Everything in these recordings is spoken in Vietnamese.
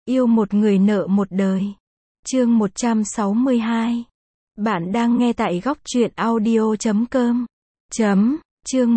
Yêu một người nợ một đời. Chương 162. Bạn đang nghe tại góc truyện audio.com. Chương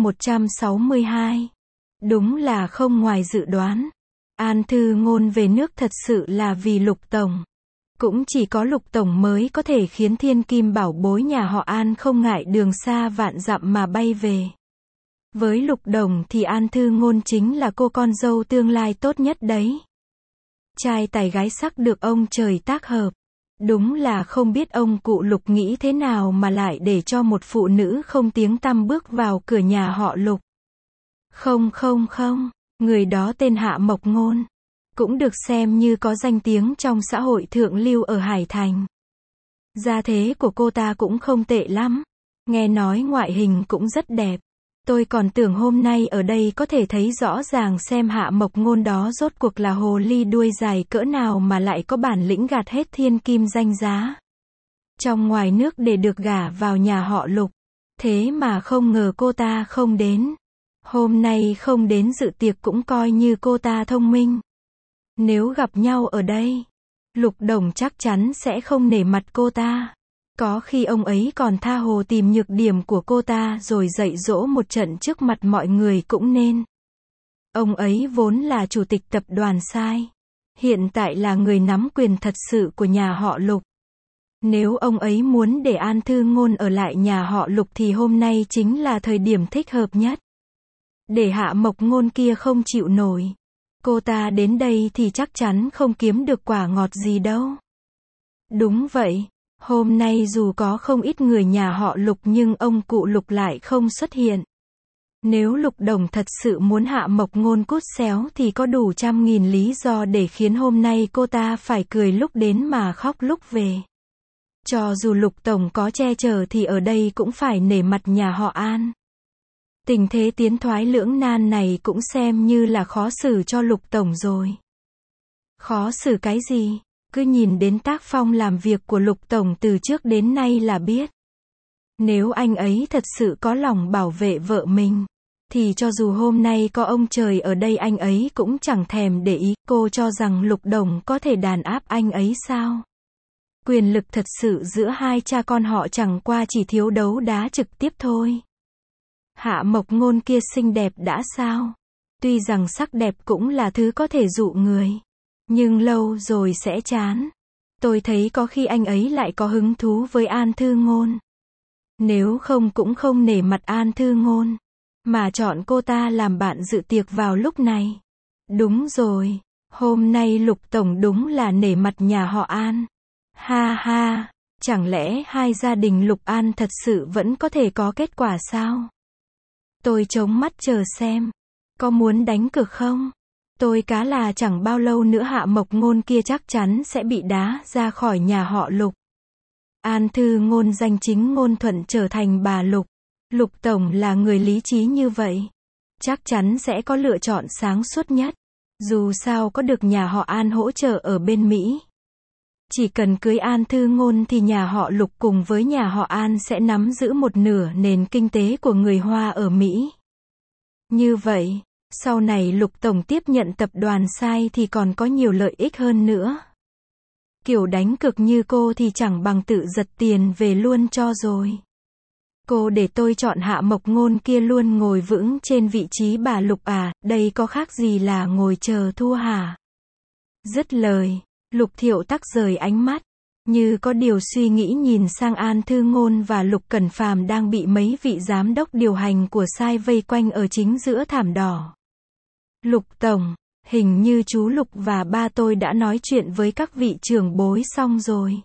162. Đúng là không ngoài dự đoán. An Thư Ngôn về nước thật sự là vì Lục Tổng. Cũng chỉ có Lục Tổng mới có thể khiến thiên kim bảo bối nhà họ An không ngại đường xa vạn dặm mà bay về. Với Lục Đồng thì An Thư Ngôn chính là cô con dâu tương lai tốt nhất đấy. Trai tài gái sắc được ông trời tác hợp. Đúng là không biết ông cụ Lục nghĩ thế nào mà lại để cho một phụ nữ không tiếng tăm bước vào cửa nhà họ Lục. Không, người đó tên Hạ Mộc Ngôn. Cũng được xem như có danh tiếng trong xã hội thượng lưu ở Hải Thành. Gia thế của cô ta cũng không tệ lắm. Nghe nói ngoại hình cũng rất đẹp. Tôi còn tưởng hôm nay ở đây có thể thấy rõ ràng xem Hạ Mộc Ngôn đó rốt cuộc là hồ ly đuôi dài cỡ nào mà lại có bản lĩnh gạt hết thiên kim danh giá trong ngoài nước để được gả vào nhà họ Lục. Thế mà không ngờ cô ta không đến. Hôm nay không đến dự tiệc cũng coi như cô ta thông minh. Nếu gặp nhau ở đây, Lục Đồng chắc chắn sẽ không nể mặt cô ta. Có khi ông ấy còn tha hồ tìm nhược điểm của cô ta rồi dạy dỗ một trận trước mặt mọi người cũng nên. Ông ấy vốn là chủ tịch tập đoàn Sai. Hiện tại là người nắm quyền thật sự của nhà họ Lục. Nếu ông ấy muốn để An Thư Ngôn ở lại nhà họ Lục thì hôm nay chính là thời điểm thích hợp nhất. Để Hạ Mộc Ngôn kia không chịu nổi. Cô ta đến đây thì chắc chắn không kiếm được quả ngọt gì đâu. Đúng vậy. Hôm nay dù có không ít người nhà họ Lục nhưng ông cụ Lục lại không xuất hiện. Nếu Lục Đồng thật sự muốn Hạ Mộc Ngôn cút xéo thì có đủ trăm nghìn lý do để khiến hôm nay cô ta phải cười lúc đến mà khóc lúc về. Cho dù Lục Tổng có che chở thì ở đây cũng phải nể mặt nhà họ An. Tình thế tiến thoái lưỡng nan này cũng xem như là khó xử cho Lục Tổng rồi. Khó xử cái gì? Cứ nhìn đến tác phong làm việc của Lục Tổng từ trước đến nay là biết. Nếu anh ấy thật sự có lòng bảo vệ vợ mình, thì cho dù hôm nay có ông trời ở đây anh ấy cũng chẳng thèm để ý. Cô cho rằng Lục Đồng có thể đàn áp anh ấy sao? Quyền lực thật sự giữa hai cha con họ chẳng qua chỉ thiếu đấu đá trực tiếp thôi. Hạ Mộc Ngôn kia xinh đẹp đã sao? Tuy rằng sắc đẹp cũng là thứ có thể dụ người. Nhưng lâu rồi sẽ chán. Tôi thấy có khi anh ấy lại có hứng thú với An Thư Ngôn. Nếu không cũng không nể mặt An Thư Ngôn. Mà chọn cô ta làm bạn dự tiệc vào lúc này. Đúng rồi. Hôm nay Lục Tổng đúng là nể mặt nhà họ An. Ha ha. Chẳng lẽ hai gia đình Lục An thật sự vẫn có thể có kết quả sao? Tôi chống mắt chờ xem. Có muốn đánh cược không? Tôi cá là chẳng bao lâu nữa Hạ Mộc Ngôn kia chắc chắn sẽ bị đá ra khỏi nhà họ Lục. An Thư Ngôn danh chính ngôn thuận trở thành bà Lục. Lục Tổng là người lý trí như vậy. Chắc chắn sẽ có lựa chọn sáng suốt nhất. Dù sao có được nhà họ An hỗ trợ ở bên Mỹ. Chỉ cần cưới An Thư Ngôn thì nhà họ Lục cùng với nhà họ An sẽ nắm giữ một nửa nền kinh tế của người Hoa ở Mỹ. Như vậy, sau này Lục Tổng tiếp nhận tập đoàn Sai thì còn có nhiều lợi ích hơn nữa. Kiểu đánh cược như cô thì chẳng bằng tự giật tiền về luôn cho rồi. Cô để tôi chọn Hạ Mộc Ngôn kia luôn ngồi vững trên vị trí bà Lục à, đây có khác gì là ngồi chờ thua hả? Dứt lời, Lục Thiệu Tắc rời ánh mắt, như có điều suy nghĩ nhìn sang An Thư Ngôn và Lục Cẩn Phàm đang bị mấy vị giám đốc điều hành của Sai vây quanh ở chính giữa thảm đỏ. Lục Tổng, hình như chú Lục và ba tôi đã nói chuyện với các vị trưởng bối xong rồi.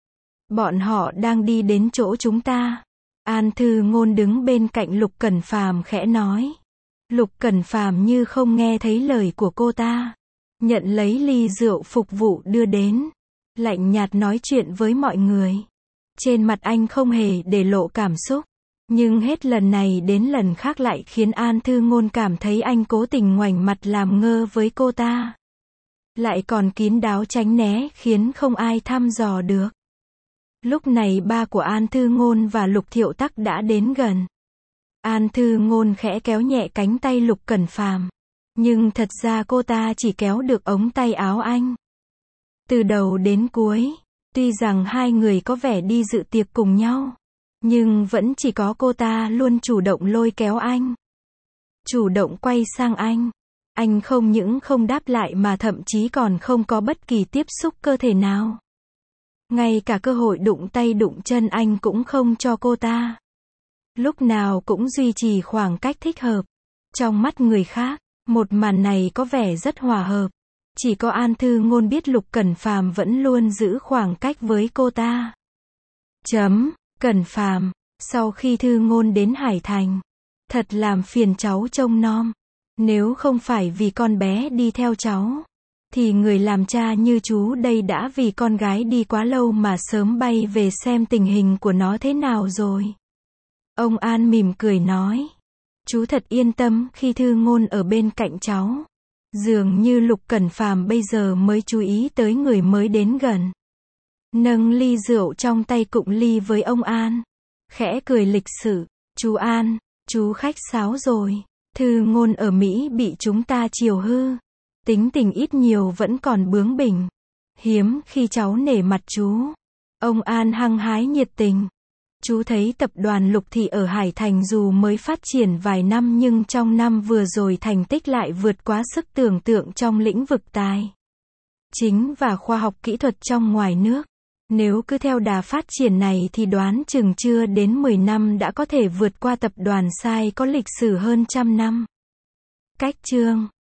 Bọn họ đang đi đến chỗ chúng ta. An Thư Ngôn đứng bên cạnh Lục Cẩn Phàm khẽ nói. Lục Cẩn Phàm như không nghe thấy lời của cô ta. Nhận lấy ly rượu phục vụ đưa đến. Lạnh nhạt nói chuyện với mọi người. Trên mặt anh không hề để lộ cảm xúc. Nhưng hết lần này đến lần khác lại khiến An Thư Ngôn cảm thấy anh cố tình ngoảnh mặt làm ngơ với cô ta. Lại còn kín đáo tránh né khiến không ai thăm dò được. Lúc này ba của An Thư Ngôn và Lục Thiệu Tắc đã đến gần. An Thư Ngôn khẽ kéo nhẹ cánh tay Lục Cẩn Phàm. Nhưng thật ra cô ta chỉ kéo được ống tay áo anh. Từ đầu đến cuối, tuy rằng hai người có vẻ đi dự tiệc cùng nhau, nhưng vẫn chỉ có cô ta luôn chủ động lôi kéo anh. Chủ động quay sang anh. Anh không những không đáp lại mà thậm chí còn không có bất kỳ tiếp xúc cơ thể nào. Ngay cả cơ hội đụng tay đụng chân anh cũng không cho cô ta. Lúc nào cũng duy trì khoảng cách thích hợp. Trong mắt người khác, một màn này có vẻ rất hòa hợp. Chỉ có An Thư Ngôn biết Lục Cẩn Phàm vẫn luôn giữ khoảng cách với cô ta. Cẩn Phàm, sau khi Thư Ngôn đến Hải Thành, thật làm phiền cháu trông nom. Nếu không phải vì con bé đi theo cháu, thì người làm cha như chú đây đã vì con gái đi quá lâu mà sớm bay về xem tình hình của nó thế nào rồi. Ông An mỉm cười nói. Chú thật yên tâm khi Thư Ngôn ở bên cạnh cháu. Dường như Lục Cẩn Phàm bây giờ mới chú ý tới người mới đến gần. Nâng ly rượu trong tay cụng ly với ông An. Khẽ cười lịch sự. Chú An, chú khách sáo rồi. Thư Ngôn ở Mỹ bị chúng ta chiều hư. Tính tình ít nhiều vẫn còn bướng bỉnh. Hiếm khi cháu nể mặt chú. Ông An hăng hái nhiệt tình. Chú thấy tập đoàn Lục Thị ở Hải Thành dù mới phát triển vài năm nhưng trong năm vừa rồi thành tích lại vượt quá sức tưởng tượng trong lĩnh vực tài chính và khoa học kỹ thuật trong ngoài nước. Nếu cứ theo đà phát triển này thì đoán chừng chưa đến 10 năm đã có thể vượt qua tập đoàn Sai có lịch sử hơn 100 năm. Cách chương